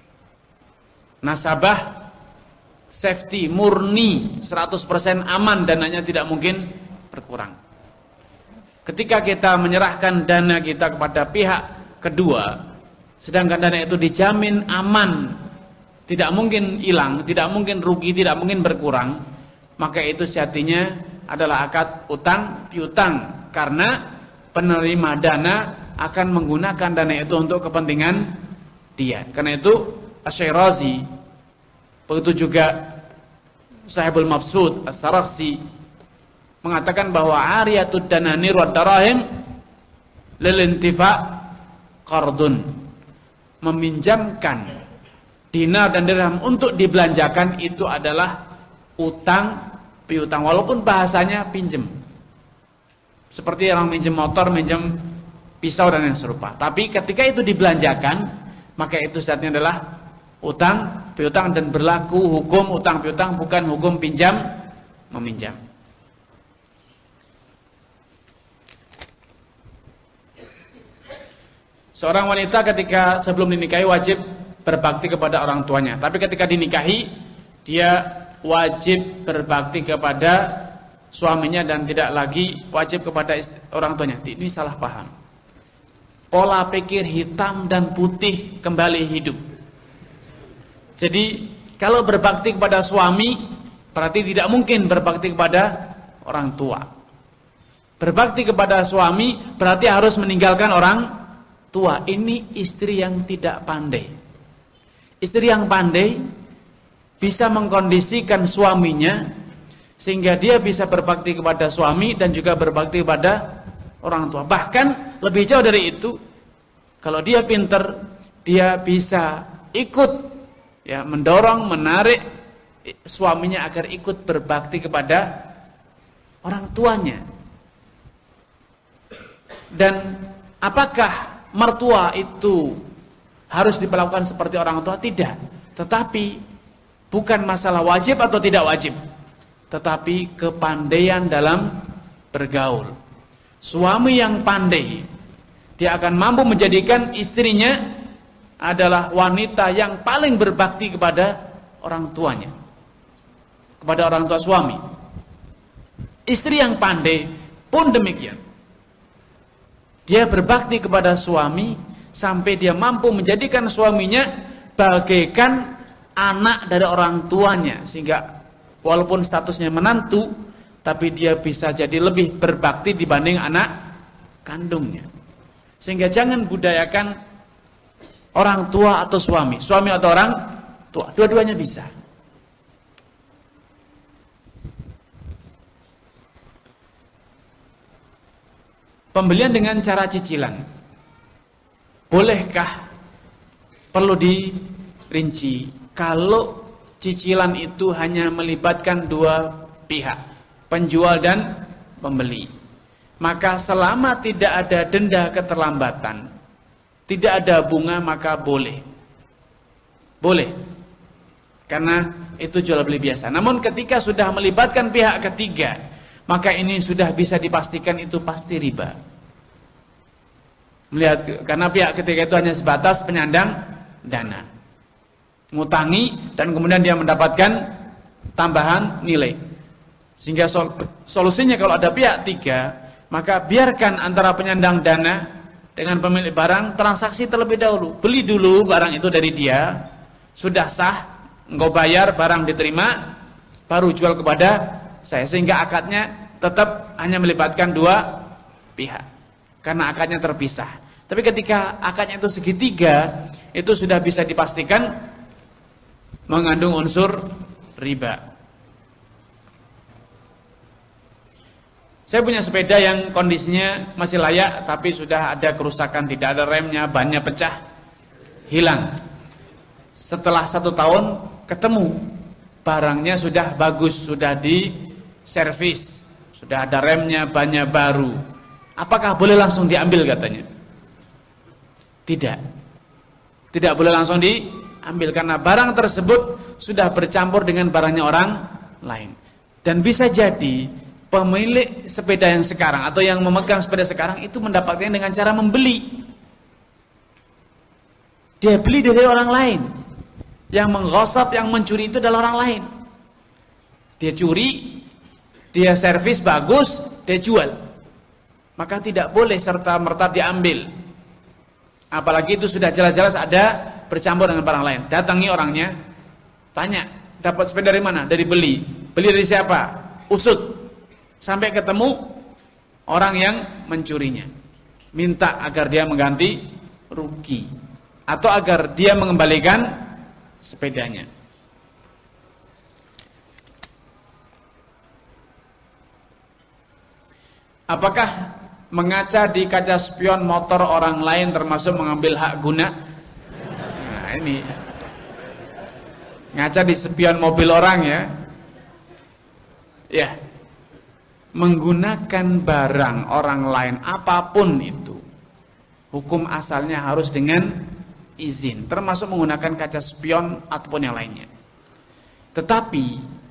Nasabah safety murni seratus persen aman, dananya tidak mungkin berkurang. Ketika kita menyerahkan dana kita kepada pihak kedua, sedangkan dana itu dijamin aman, tidak mungkin hilang, tidak mungkin rugi, tidak mungkin berkurang, maka itu sejatinya adalah akad utang piutang, karena penerima dana akan menggunakan dana itu untuk kepentingan dia. Karena itu Asy-Syirazi, begitu juga Sahibul Mabsud As-Sarakhsi mengatakan bahwa ariyatud dananir wad darahim lil intifa qardun, meminjamkan dinar dan dirham untuk dibelanjakan itu adalah utang piutang, walaupun bahasanya pinjem, seperti orang minjem motor, minjem pisau dan yang serupa. Tapi ketika itu dibelanjakan, maka itu saatnya adalah utang piutang dan berlaku hukum utang piutang, bukan hukum pinjam meminjam. Seorang wanita ketika sebelum dinikahi wajib berbakti kepada orang tuanya. Tapi ketika dinikahi, dia wajib berbakti kepada suaminya dan tidak lagi wajib kepada orang tuanya. Ini salah paham. Pola pikir hitam dan putih kembali hidup. Jadi kalau berbakti kepada suami, berarti tidak mungkin berbakti kepada orang tua. Berbakti kepada suami berarti harus meninggalkan orang tua. Ini istri yang tidak pandai. Istri yang pandai bisa mengkondisikan suaminya sehingga dia bisa berbakti kepada suami dan juga berbakti kepada orang tua. Bahkan lebih jauh dari itu, kalau dia pintar, dia bisa ikut, ya, mendorong, menarik suaminya agar ikut berbakti kepada orang tuanya. Dan apakah mertua itu harus diperlakukan seperti orang tua? Tidak. Tetapi bukan masalah wajib atau tidak wajib, tetapi kepandaian dalam bergaul. Suami yang pandai, dia akan mampu menjadikan istrinya adalah wanita yang paling berbakti kepada orang tuanya, kepada orang tua suami. Istri yang pandai pun demikian. Dia berbakti kepada suami sampai dia mampu menjadikan suaminya bagaikan anak dari orang tuanya, sehingga walaupun statusnya menantu, tapi dia bisa jadi lebih berbakti dibanding anak kandungnya. Sehingga jangan budayakan orang tua atau suami, suami atau orang tua, dua-duanya bisa. Pembelian dengan cara cicilan, bolehkah? Perlu dirinci. Kalau cicilan itu hanya melibatkan dua pihak, penjual dan pembeli, maka selama tidak ada denda keterlambatan, tidak ada bunga, maka boleh. Boleh. Karena itu jual beli biasa. Namun ketika sudah melibatkan pihak ketiga, maka ini sudah bisa dipastikan itu pasti riba. Melihat, karena pihak ketiga itu hanya sebatas penyandang dana, ngutangi dan kemudian dia mendapatkan tambahan nilai. Sehingga sol solusinya kalau ada pihak tiga, maka biarkan antara penyandang dana dengan pemilik barang transaksi terlebih dahulu. Beli dulu barang itu dari dia, sudah sah, engkau bayar, barang diterima, baru jual kepada saya. Sehingga akadnya tetap hanya melibatkan dua pihak, karena akadnya terpisah. Tapi ketika akadnya itu segitiga, itu sudah bisa dipastikan mengandung unsur riba. Saya punya sepeda yang kondisinya masih layak, tapi sudah ada kerusakan, tidak ada remnya, bannya pecah, hilang. Setelah satu tahun ketemu, barangnya sudah bagus, sudah diservis, sudah ada remnya, bannya baru. Apakah boleh langsung diambil katanya? Tidak. Tidak boleh langsung diambil karena barang tersebut sudah bercampur dengan barangnya orang lain. Dan bisa jadi pemilik sepeda yang sekarang atau yang memegang sepeda sekarang itu mendapatkan dengan cara membeli. Dia beli dari orang lain. Yang menggosap, yang mencuri itu adalah orang lain. Dia curi, dia servis bagus, dia jual. Maka tidak boleh serta-merta diambil. Apalagi itu sudah jelas-jelas ada bercampur dengan barang lain. Datangi orangnya, tanya, dapat sepeda dari mana? Dari beli. Beli dari siapa? Usut. Sampai ketemu orang yang mencurinya. Minta agar dia mengganti rugi. Atau agar dia mengembalikan sepedanya. Apakah mengaca di kaca spion motor orang lain termasuk mengambil hak guna? Nah ini, ngaca di spion mobil orang ya. Ya, menggunakan barang orang lain apapun itu, hukum asalnya harus dengan izin, termasuk menggunakan kaca spion ataupun yang lainnya. Tetapi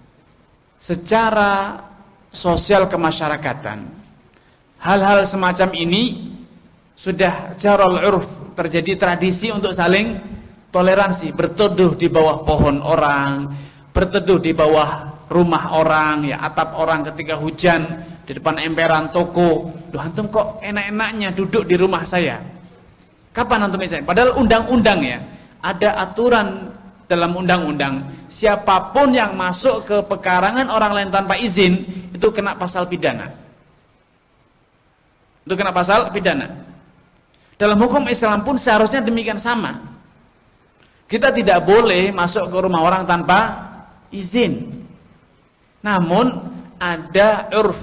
secara sosial kemasyarakatan, hal-hal semacam ini sudah jarul urf, terjadi tradisi untuk saling toleransi, berteduh di bawah pohon orang, berteduh di bawah rumah orang, ya atap orang ketika hujan, di depan emperan toko. Loh, antum kok enak-enaknya duduk di rumah saya? Kapan antum izin? Padahal undang-undang ya, ada aturan dalam undang-undang, siapapun yang masuk ke pekarangan orang lain tanpa izin itu kena pasal pidana. Itu kena pasal pidana. Dalam hukum Islam pun seharusnya demikian sama. Kita tidak boleh masuk ke rumah orang tanpa izin. Namun ada urf,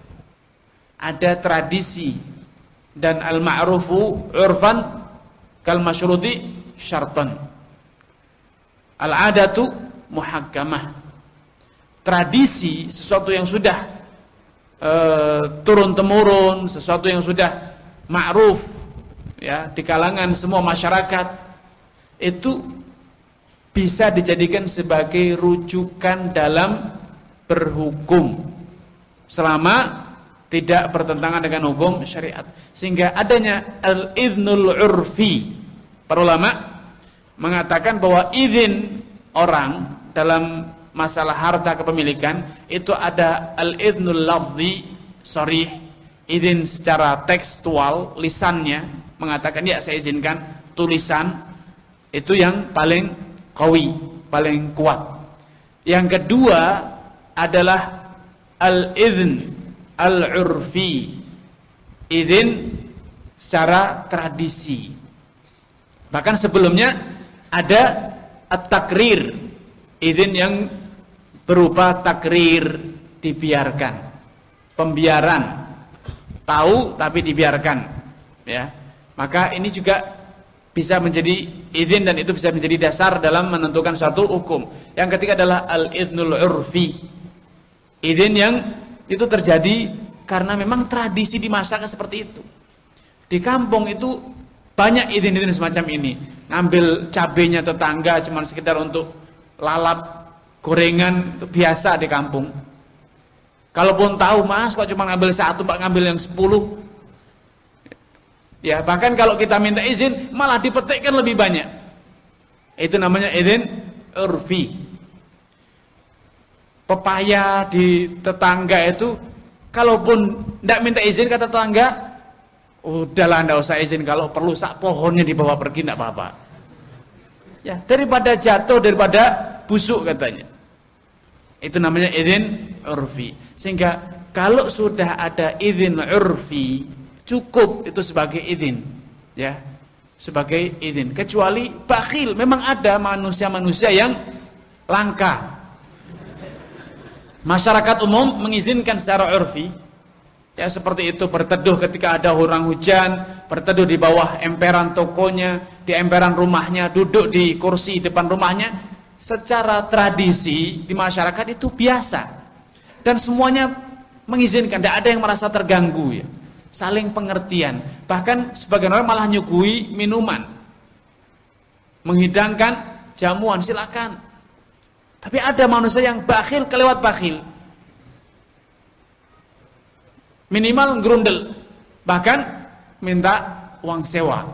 ada tradisi, dan al-ma'rufu urfan kal masyruti syartan. Al-adatu muhakkamah. Tradisi, sesuatu yang sudah e, turun-temurun, sesuatu yang sudah ma'ruf ya di kalangan semua masyarakat, itu bisa dijadikan sebagai rujukan dalam berhukum selama tidak bertentangan dengan hukum syariat. Sehingga adanya al-idznul urfi, para ulama mengatakan bahwa izin orang dalam masalah harta kepemilikan itu ada al-idznul lafzi sharih, izin secara tekstual, lisannya mengatakan ya saya izinkan, tulisan itu yang paling qawi, paling kuat. Yang kedua adalah al-idzn al-urfi, izin secara tradisi. Bahkan sebelumnya ada at-takrir, izin yang berupa takrir, dibiarkan, pembiaran, tahu tapi dibiarkan, ya. Maka ini juga bisa menjadi izin dan itu bisa menjadi dasar dalam menentukan suatu hukum. Yang ketiga adalah al-idznul urfi, izin yang itu terjadi karena memang tradisi di masyarakat seperti itu. Di kampung itu banyak izin-izin semacam ini. Ngambil cabenya tetangga cuma sekedar untuk lalap gorengan, itu biasa di kampung. Kalaupun tahu, mas kok cuma ngambil satu, pak ngambil yang sepuluh. Ya, bahkan kalau kita minta izin malah dipetikkan lebih banyak. Itu namanya izin urfi. Pepaya di tetangga itu, kalaupun tidak minta izin kata tetangga, udahlah tidak usah izin, kalau perlu sak pohonnya dibawa pergi tidak apa-apa. Ya, daripada jatuh, daripada busuk katanya. Itu namanya izin urfi. Sehingga kalau sudah ada izin urfi, cukup itu sebagai izin, ya, sebagai izin. Kecuali bakhil, memang ada manusia-manusia yang langka. Masyarakat umum mengizinkan secara urfi, ya seperti itu, berteduh ketika ada orang hujan, berteduh di bawah emperan tokonya, di emperan rumahnya, duduk di kursi depan rumahnya. Secara tradisi di masyarakat itu biasa, dan semuanya mengizinkan, tidak ada yang merasa terganggu, ya. Saling pengertian. Bahkan sebagian orang malah nyuguhi minuman, menghidangkan jamuan, silakan. Tapi ada manusia yang bakhil kelewat bakhil, minimal gerundel, bahkan minta uang sewa,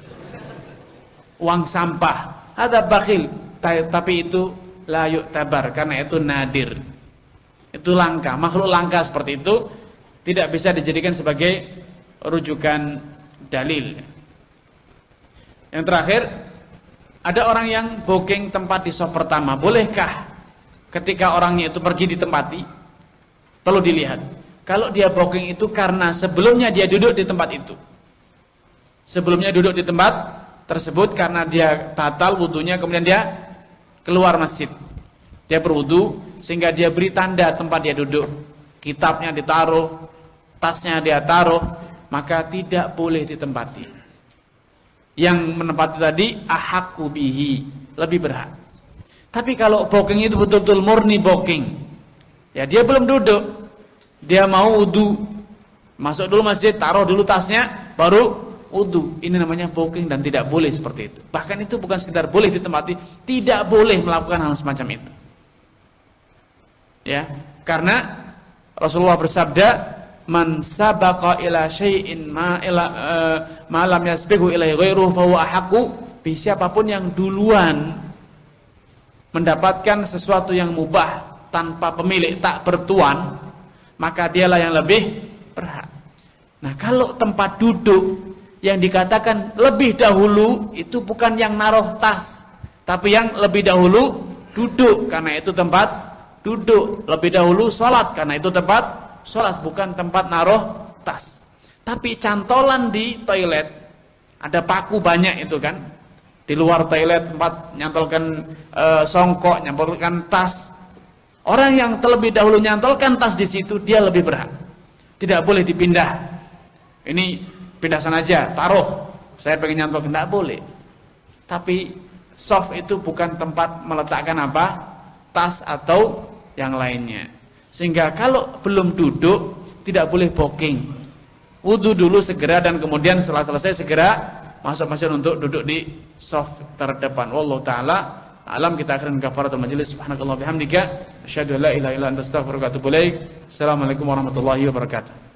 uang sampah. Ada bakhil, tapi itu la yu'tabar, karena itu nadir, itu langka. Makhluk langka seperti itu tidak bisa dijadikan sebagai rujukan dalil. Yang terakhir, ada orang yang booking tempat di shop pertama. Bolehkah ketika orangnya itu pergi ditempati? Perlu dilihat. Kalau dia booking itu karena sebelumnya dia duduk di tempat itu, sebelumnya duduk di tempat tersebut karena dia batal wudunya, kemudian dia keluar masjid, dia berwudu, sehingga dia beri tanda tempat dia duduk, kitabnya ditaruh, tasnya dia taruh, maka tidak boleh ditempati. Yang menempati tadi ahakku bihi, lebih berhak. Tapi kalau booking itu betul-betul murni booking, ya dia belum duduk, dia mau wudu, masuk dulu masjid, taruh dulu tasnya, baru wudu. Ini namanya booking dan tidak boleh seperti itu. Bahkan itu bukan sekedar boleh ditempati, tidak boleh melakukan hal semacam itu. Ya, karena Rasulullah bersabda, man sabaqa ila syai'in ma ila uh, ma lam yasbiqu ilaihi ghairuhu fa huwa ahqqu bi. Siapapun yang duluan mendapatkan sesuatu yang mubah tanpa pemilik, tak bertuan, maka dialah yang lebih berhak. Nah, kalau tempat duduk yang dikatakan lebih dahulu itu bukan yang naruh tas, tapi yang lebih dahulu duduk, karena itu tempat duduk. Lebih dahulu sholat, karena itu tempat sholat, bukan tempat naruh tas. Tapi cantolan di toilet, ada paku banyak itu kan, di luar toilet tempat nyantolkan e, songkok, nyantolkan tas. Orang yang terlebih dahulu nyantolkan tas di situ, dia lebih berhak. Tidak boleh dipindah. Ini pindah sana aja, taruh. Saya pengen nyantolkan, tidak boleh. Tapi soft itu bukan tempat meletakkan apa? Tas atau yang lainnya. Sehingga kalau belum duduk, tidak boleh booking. Wudu dulu segera, dan kemudian setelah selesai segera masuk masjid untuk duduk di soft terdepan. Wallahu taala alam. Kita akhirin kafaratul majelis. Subhanakallah bihamdika asyhadu an la ilaha illa anta astaghfiruka wa atubu ilaik. Assalamualaikum warahmatullahi wabarakatuh.